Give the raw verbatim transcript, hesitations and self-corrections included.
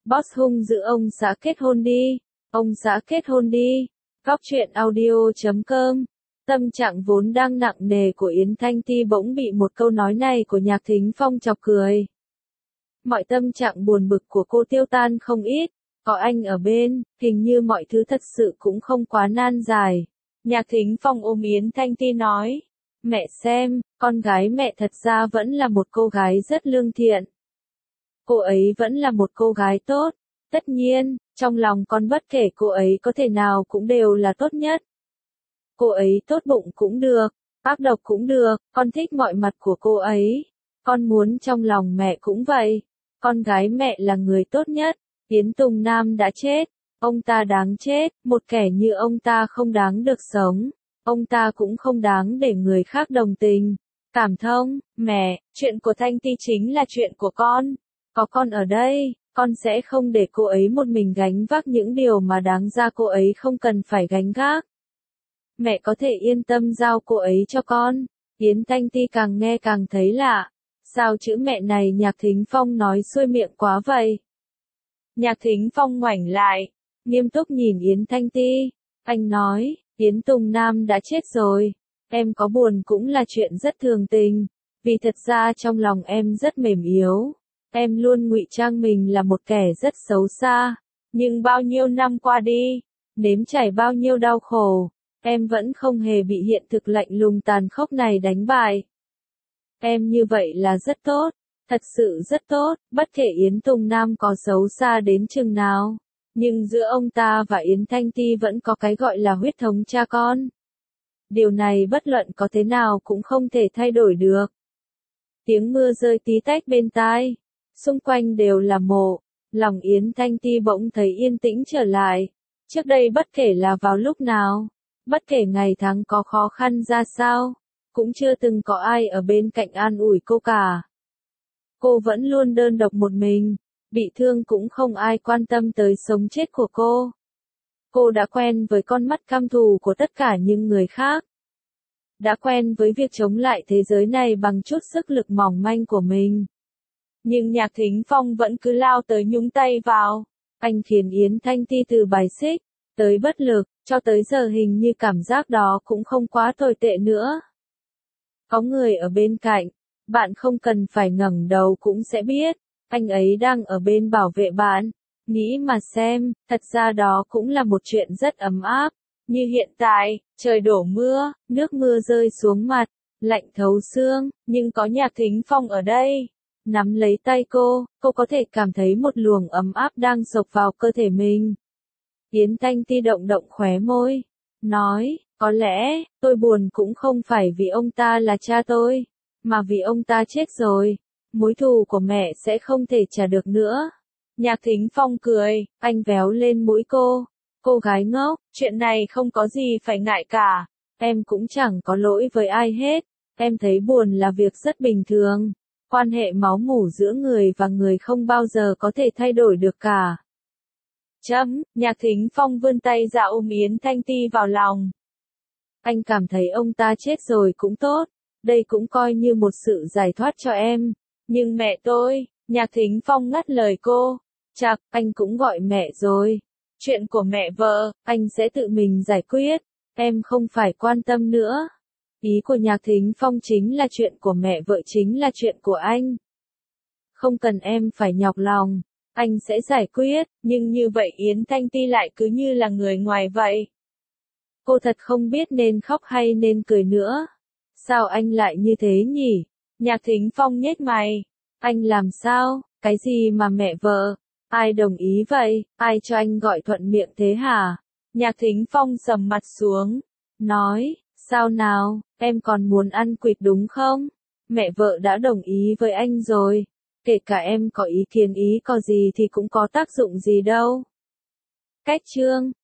Boss hung dữ ông xã kết hôn đi. Ông xã kết hôn đi. Góc truyện audio chấm com. Tâm trạng vốn đang nặng nề của Yến Thanh Ti bỗng bị một câu nói này của Nhạc Thính Phong chọc cười. Mọi tâm trạng buồn bực của cô tiêu tan không ít. Có anh ở bên, hình như mọi thứ thật sự cũng không quá nan giải. Nhạc Thính Phong ôm Yến Thanh Ti nói. Mẹ xem, con gái mẹ thật ra vẫn là một cô gái rất lương thiện. Cô ấy vẫn là một cô gái tốt. Tất nhiên, trong lòng con bất kể cô ấy có thể nào cũng đều là tốt nhất. Cô ấy tốt bụng cũng được, ác độc cũng được, con thích mọi mặt của cô ấy. Con muốn trong lòng mẹ cũng vậy. Con gái mẹ là người tốt nhất. Yến Tùng Nam đã chết. Ông ta đáng chết, một kẻ như ông ta không đáng được sống. Ông ta cũng không đáng để người khác đồng tình. Cảm thông, mẹ, chuyện của Thanh Ti chính là chuyện của con. Có con ở đây, con sẽ không để cô ấy một mình gánh vác những điều mà đáng ra cô ấy không cần phải gánh vác. Mẹ có thể yên tâm giao cô ấy cho con. Yến Thanh Ti càng nghe càng thấy lạ. Sao chữ mẹ này Nhạc Thính Phong nói xuôi miệng quá vậy? Nhạc Thính Phong ngoảnh lại, nghiêm túc nhìn Yến Thanh Ti. Anh nói, Yến Tùng Nam đã chết rồi. Em có buồn cũng là chuyện rất thường tình. Vì thật ra trong lòng em rất mềm yếu. Em luôn ngụy trang mình là một kẻ rất xấu xa. Nhưng bao nhiêu năm qua đi, nếm trải bao nhiêu đau khổ, em vẫn không hề bị hiện thực lạnh lùng tàn khốc này đánh bại. Em như vậy là rất tốt, thật sự rất tốt, bất kể Yến Tùng Nam có xấu xa đến chừng nào. Nhưng giữa ông ta và Yến Thanh Ti vẫn có cái gọi là huyết thống cha con. Điều này bất luận có thế nào cũng không thể thay đổi được. Tiếng mưa rơi tí tách bên tai. Xung quanh đều là mộ. Lòng Yến Thanh Ti bỗng thấy yên tĩnh trở lại. Trước đây bất kể là vào lúc nào, bất kể ngày tháng có khó khăn ra sao, cũng chưa từng có ai ở bên cạnh an ủi cô cả. Cô vẫn luôn đơn độc một mình, bị thương cũng không ai quan tâm tới sống chết của cô. Cô đã quen với con mắt căm thù của tất cả những người khác. Đã quen với việc chống lại thế giới này bằng chút sức lực mỏng manh của mình. Nhưng Nhạc Thính Phong vẫn cứ lao tới nhúng tay vào. Anh khiến Yến Thanh Ti từ bài xích, tới bất lực, cho tới giờ hình như cảm giác đó cũng không quá tồi tệ nữa. Có người ở bên cạnh, bạn không cần phải ngẩng đầu cũng sẽ biết, anh ấy đang ở bên bảo vệ bạn. Nghĩ mà xem, thật ra đó cũng là một chuyện rất ấm áp. Như hiện tại, trời đổ mưa, nước mưa rơi xuống mặt, lạnh thấu xương, nhưng có Nhạc Thính Phong ở đây. Nắm lấy tay cô, cô có thể cảm thấy một luồng ấm áp đang xộc vào cơ thể mình. Yến Thanh Ti động động khóe môi, nói, có lẽ, tôi buồn cũng không phải vì ông ta là cha tôi, mà vì ông ta chết rồi. Mối thù của mẹ sẽ không thể trả được nữa. Nhạc Thính Phong cười, anh véo lên mũi cô. Cô gái ngốc, chuyện này không có gì phải ngại cả. Em cũng chẳng có lỗi với ai hết. Em thấy buồn là việc rất bình thường. Quan hệ máu mủ giữa người và người không bao giờ có thể thay đổi được cả. Chấm, Nhạc Thính Phong vươn tay ra ôm Yến Thanh Ti vào lòng. Anh cảm thấy ông ta chết rồi cũng tốt. Đây cũng coi như một sự giải thoát cho em. Nhưng mẹ tôi, Nhạc Thính Phong ngắt lời cô. Chạc, anh cũng gọi mẹ rồi. Chuyện của mẹ vợ, anh sẽ tự mình giải quyết. Em không phải quan tâm nữa. Ý của Nhạc Thính Phong chính là chuyện của mẹ vợ chính là chuyện của anh. Không cần em phải nhọc lòng. Anh sẽ giải quyết, nhưng như vậy Yến Thanh Ti lại cứ như là người ngoài vậy. Cô thật không biết nên khóc hay nên cười nữa. Sao anh lại như thế nhỉ? Nhạc Thính Phong nhếch mày. Anh làm sao? Cái gì mà mẹ vợ? Ai đồng ý vậy? Ai cho anh gọi thuận miệng thế hả? Nhạc Thính Phong sầm mặt xuống. Nói, sao nào, em còn muốn ăn quỵt đúng không? Mẹ vợ đã đồng ý với anh rồi. Kể cả em có ý kiến ý có gì thì cũng có tác dụng gì đâu. Cách chương